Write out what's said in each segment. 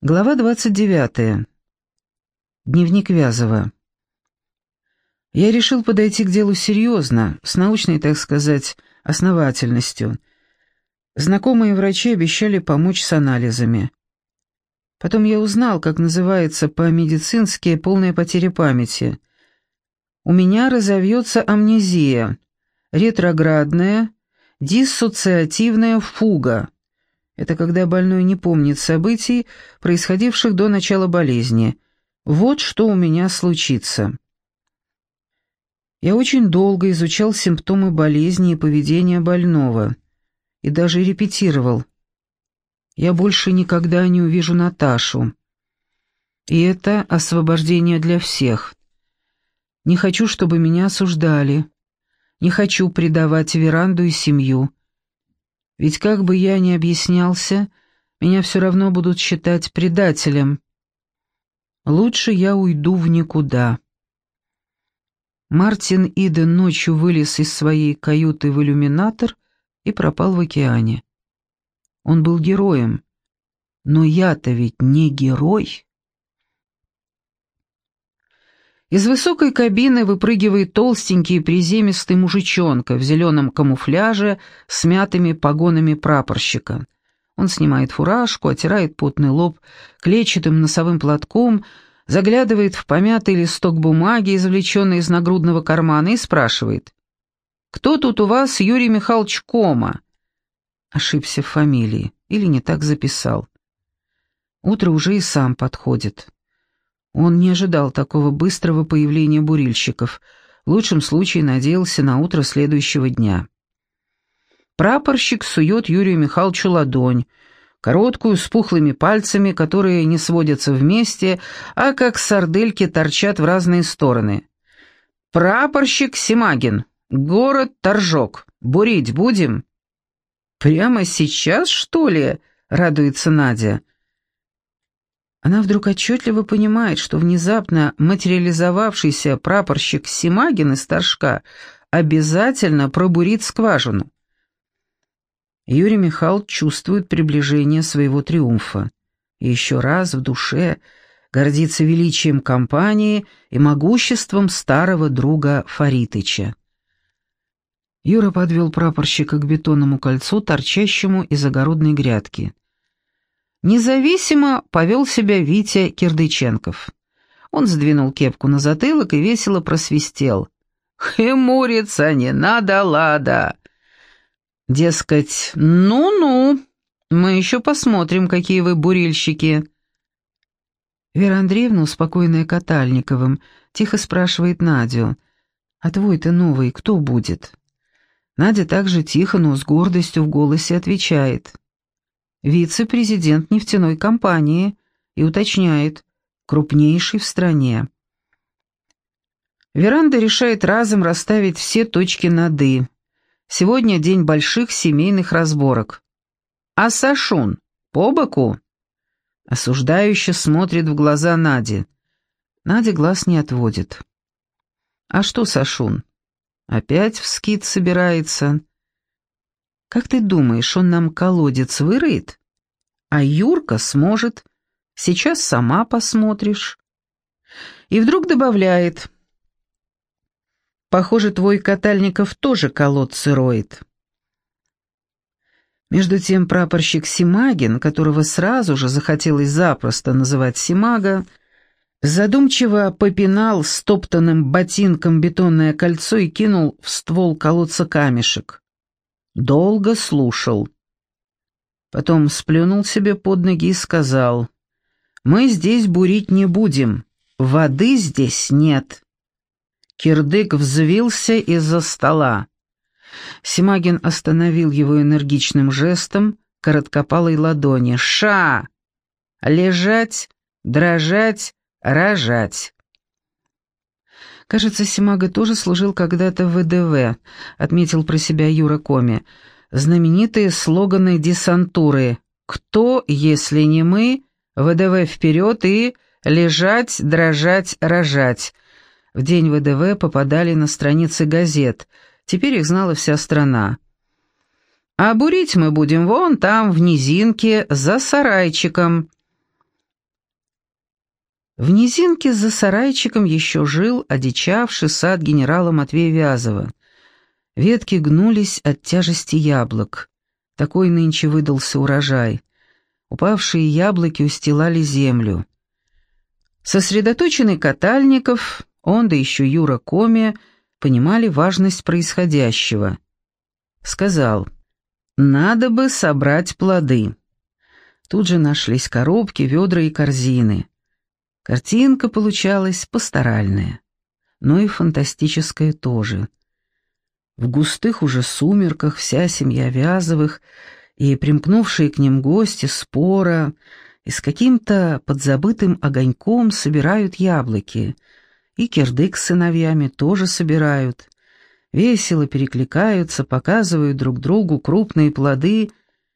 Глава 29. Дневник Вязова. Я решил подойти к делу серьезно, с научной, так сказать, основательностью. Знакомые врачи обещали помочь с анализами. Потом я узнал, как называется по-медицински полная потеря памяти. У меня разовьется амнезия, ретроградная, диссоциативная фуга. Это когда больной не помнит событий, происходивших до начала болезни. Вот что у меня случится. Я очень долго изучал симптомы болезни и поведение больного. И даже репетировал. Я больше никогда не увижу Наташу. И это освобождение для всех. Не хочу, чтобы меня осуждали. Не хочу предавать Веранду и семью. Ведь как бы я ни объяснялся, меня все равно будут считать предателем. Лучше я уйду в никуда. Мартин Иден ночью вылез из своей каюты в иллюминатор и пропал в океане. Он был героем, но я-то ведь не герой. Из высокой кабины выпрыгивает толстенький и приземистый мужичонка в зеленом камуфляже с мятыми погонами прапорщика. Он снимает фуражку, отирает потный лоб клетчатым носовым платком, заглядывает в помятый листок бумаги, извлеченный из нагрудного кармана, и спрашивает: «Кто тут у вас Юрий Михайлович Кома?» Ошибся в фамилии или не так записал. Утро уже и сам подходит. Он не ожидал такого быстрого появления бурильщиков, в лучшем случае надеялся на утро следующего дня. Прапорщик сует Юрию Михайловичу ладонь, короткую, с пухлыми пальцами, которые не сводятся вместе, а как сардельки торчат в разные стороны. «Прапорщик Семагин, город Торжок, бурить будем?» «Прямо сейчас, что ли?» — радуется Надя. Она вдруг отчетливо понимает, что внезапно материализовавшийся прапорщик Семагин из Торжка обязательно пробурит скважину. Юрий Михайлович чувствует приближение своего триумфа. И еще раз в душе гордится величием компании и могуществом старого друга Фаритыча. Юра подвел прапорщика к бетонному кольцу, торчащему из огородной грядки. Независимо повел себя Витя Кирдыченков. Он сдвинул кепку на затылок и весело просвистел: «Хмуриться не надо, лада!» Дескать, ну-ну, мы еще посмотрим, какие вы бурильщики. Вера Андреевна, успокоенная Катальниковым, тихо спрашивает Надю: «А твой-то новый кто будет?» Надя также тихо, но с гордостью в голосе отвечает: «Вице-президент нефтяной компании», и уточняет: «крупнейший в стране». Веранда решает разом расставить все точки над «и». Сегодня день больших семейных разборок. «А Сашун по боку?» Осуждающе смотрит в глаза Наде. Надя глаз не отводит. «А что Сашун? Опять в скит собирается?» «Как ты думаешь, он нам колодец выроет? А Юрка сможет. Сейчас сама посмотришь». И вдруг добавляет: «Похоже, твой Катальников тоже колодцы роет». Между тем прапорщик Семагин, которого сразу же захотелось запросто называть Семага, задумчиво попинал стоптанным ботинком бетонное кольцо и кинул в ствол колодца камешек. Долго слушал. Потом сплюнул себе под ноги и сказал: «Мы здесь бурить не будем, воды здесь нет». Кирдык взвился из-за стола. Семагин остановил его энергичным жестом короткопалой ладони. «Ша! Лежать, дрожать, рожать». Кажется, Семага тоже служил когда-то в ВДВ, отметил про себя Юра Коми. Знаменитые слоганы десантуры: «Кто, если не мы? ВДВ вперед» и «Лежать, дрожать, рожать». В день ВДВ попадали на страницы газет, теперь их знала вся страна. «А бурить мы будем вон там, в низинке, за сарайчиком». В низинке за сарайчиком еще жил одичавший сад генерала Матвея Вязова. Ветки гнулись от тяжести яблок. Такой нынче выдался урожай. Упавшие яблоки устилали землю. Сосредоточенный Катальников, он да еще Юра Коми, понимали важность происходящего. Сказал: «Надо бы собрать плоды». Тут же нашлись коробки, ведра и корзины. Картинка получалась пасторальная, но и фантастическая тоже. В густых уже сумерках вся семья Вязовых и примкнувшие к ним гости спора и с каким-то подзабытым огоньком собирают яблоки, и Кирдык с сыновьями тоже собирают, весело перекликаются, показывают друг другу крупные плоды.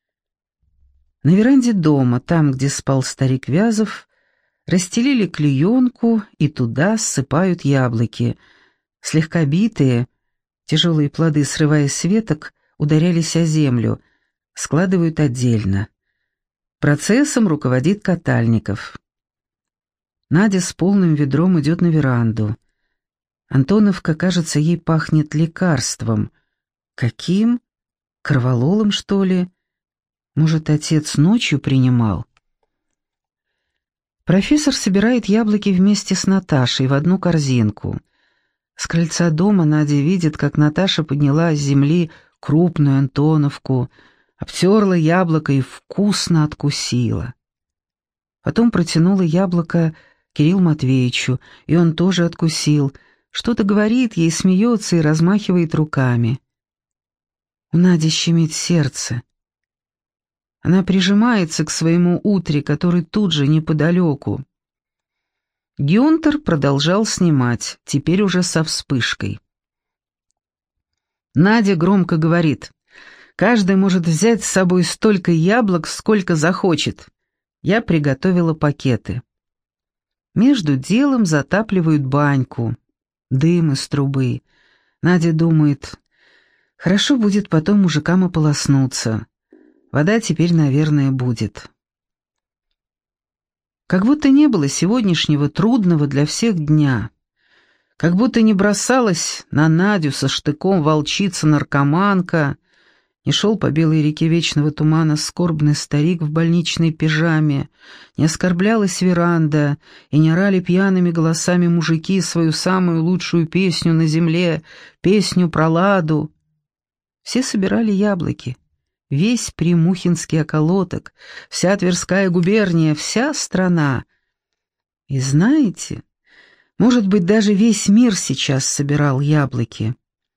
На веранде дома, там, где спал старик Вязов, расстелили клеенку и туда ссыпают яблоки. Слегка битые, тяжелые плоды, срываясь с веток, ударялись о землю, складывают отдельно. Процессом руководит Катальников. Надя с полным ведром идет на веранду. Антоновка, кажется, ей пахнет лекарством. Каким? Корвалолом, что ли? Может, отец ночью принимал? Профессор собирает яблоки вместе с Наташей в одну корзинку. С крыльца дома Надя видит, как Наташа подняла с земли крупную Антоновку, обтерла яблоко и вкусно откусила. Потом протянула яблоко Кириллу Матвеевичу, и он тоже откусил, что-то говорит ей, смеется и размахивает руками. У Нади щемит сердце. Она прижимается к своему утре, который тут же неподалеку. Гюнтер продолжал снимать, теперь уже со вспышкой. Надя громко говорит: «Каждый может взять с собой столько яблок, сколько захочет. Я приготовила пакеты». Между делом затапливают баньку. Дым из трубы. Надя думает: хорошо будет потом мужикам ополоснуться. Вода теперь, наверное, будет. Как будто не было сегодняшнего трудного для всех дня. Как будто не бросалась на Надю со штыком волчица-наркоманка, не шел по белой реке вечного тумана скорбный старик в больничной пижаме, не оскорблялась веранда, и не орали пьяными голосами мужики свою самую лучшую песню на земле, песню про Ладу. Все собирали яблоки. Весь Примухинский околоток, вся Тверская губерния, вся страна. И знаете, может быть, даже весь мир сейчас собирал яблоки.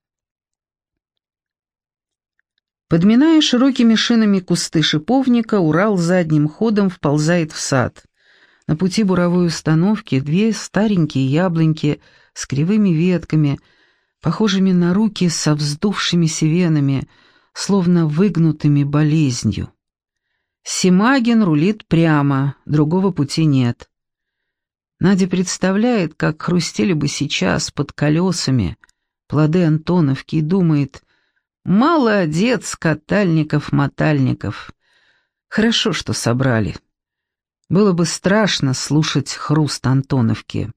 Подминая широкими шинами кусты шиповника, Урал задним ходом вползает в сад. На пути буровой установки две старенькие яблоньки с кривыми ветками, похожими на руки со вздувшимися венами, словно выгнутыми болезнью. Симагин рулит прямо, другого пути нет. Надя представляет, как хрустели бы сейчас под колесами плоды Антоновки, и думает: молодец, Катальников-мотальников. Хорошо, что собрали. Было бы страшно слушать хруст Антоновки.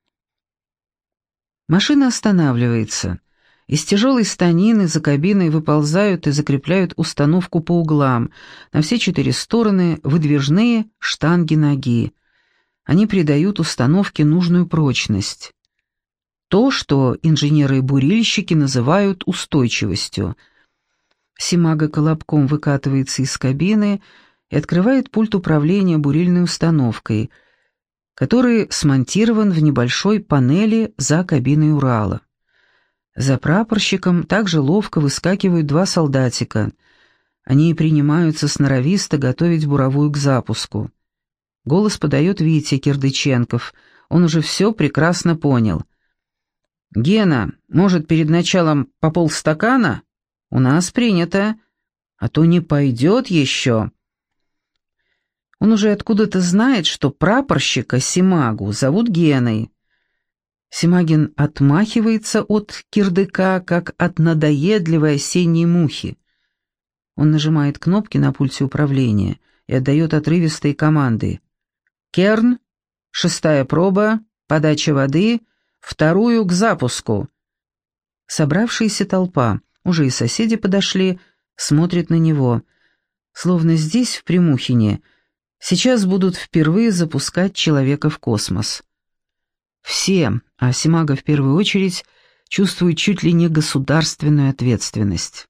Машина останавливается. Из тяжелой станины за кабиной выползают и закрепляют установку по углам, на все 4 стороны выдвижные штанги-ноги. Они придают установке нужную прочность. То, что инженеры и бурильщики называют устойчивостью. Симага колобком выкатывается из кабины и открывает пульт управления бурильной установкой, который смонтирован в небольшой панели за кабиной Урала. За прапорщиком также ловко выскакивают 2 солдатика. Они принимаются сноровисто готовить буровую к запуску. Голос подает Витя Кирдыченков. Он уже все прекрасно понял. «Гена, может, перед началом по полстакана? У нас принято. А то не пойдет еще». Он уже откуда-то знает, что прапорщика Симагу зовут Геной. Симагин отмахивается от кирдыка, как от надоедливой осенней мухи. Он нажимает кнопки на пульте управления и отдает отрывистые команды. «Керн! 6-я проба, подача воды, 2-ю к запуску». Собравшаяся толпа, уже и соседи подошли, смотрят на него, словно здесь, в Прямухине, сейчас будут впервые запускать человека в космос. Все, а Симага в первую очередь, чувствуют чуть ли не государственную ответственность.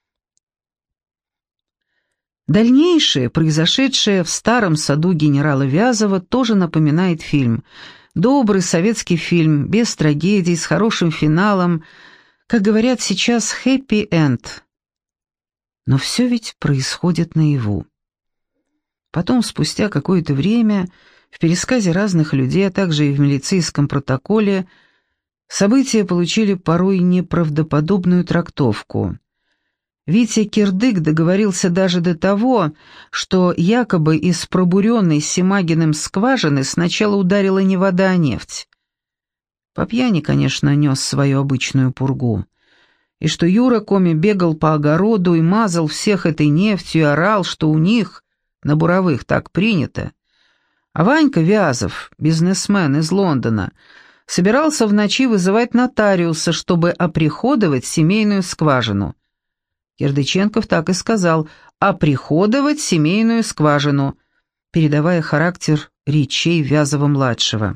Дальнейшее, произошедшее в старом саду генерала Вязова, тоже напоминает фильм. Добрый советский фильм, без трагедий, с хорошим финалом, как говорят сейчас, хэппи-энд. Но все ведь происходит наяву. Потом, спустя какое-то время, в пересказе разных людей, а также и в милицейском протоколе, события получили порой неправдоподобную трактовку. Витя Кирдык договорился даже до того, что якобы из пробуренной Симагиным скважины сначала ударила не вода, а нефть. По пьяни, конечно, нес свою обычную пургу. И что Юра Коми бегал по огороду и мазал всех этой нефтью и орал, что у них, на Буровых, так принято. А Ванька Вязов, бизнесмен из Лондона, собирался в ночи вызывать нотариуса, чтобы оприходовать семейную скважину. Кирдыченков так и сказал «оприходовать семейную скважину», передавая характер речей Вязова-младшего.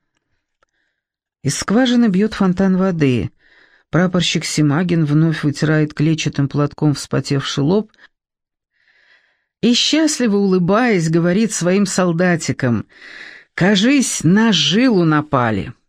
Из скважины бьет фонтан воды. Прапорщик Симагин вновь вытирает клетчатым платком вспотевший лоб и, счастливо улыбаясь, говорит своим солдатикам: «Кажись, на жилу напали».